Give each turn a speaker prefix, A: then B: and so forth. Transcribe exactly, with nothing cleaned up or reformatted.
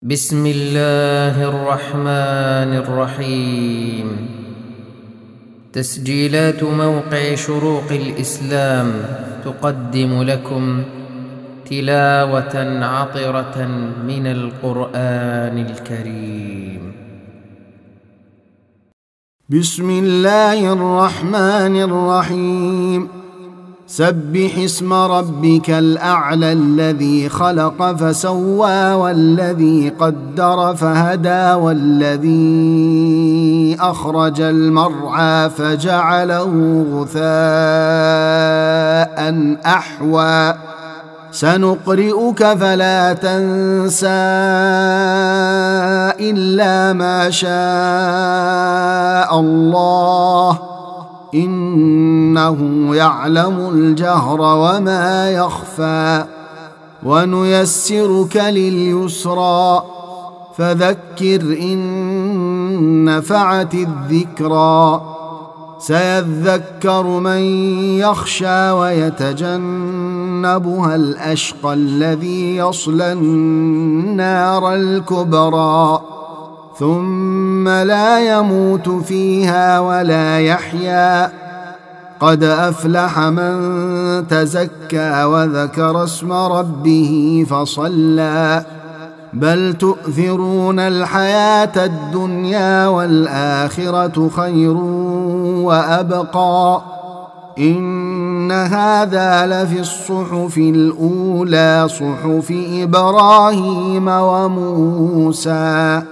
A: بسم الله الرحمن الرحيم. تسجيلات موقع شروق الإسلام تقدم لكم تلاوة عطرة من القرآن الكريم.
B: بسم الله الرحمن الرحيم. سبح اسم ربك الأعلى الذي خلق فسوى والذي قدر فهدى والذي أخرج المرعى فجعله غثاء أحوى سنقرئك فلا تنسى إلا ما شاء الله إنه يعلم الجهر وما يخفى ونيسرك لليسرى فذكر إن نفعت الذكرى سيذكر من يخشى ويتجنبها الأشقى الذي يصلى النار الكبرى ثم لا يموت فيها ولا يحيا قد أفلح من تزكى وذكر اسم ربه فصلى بل تؤثرون الحياة الدنيا والآخرة خير وأبقى إن هذا لفي الصحف الأولى صحف إبراهيم وموسى.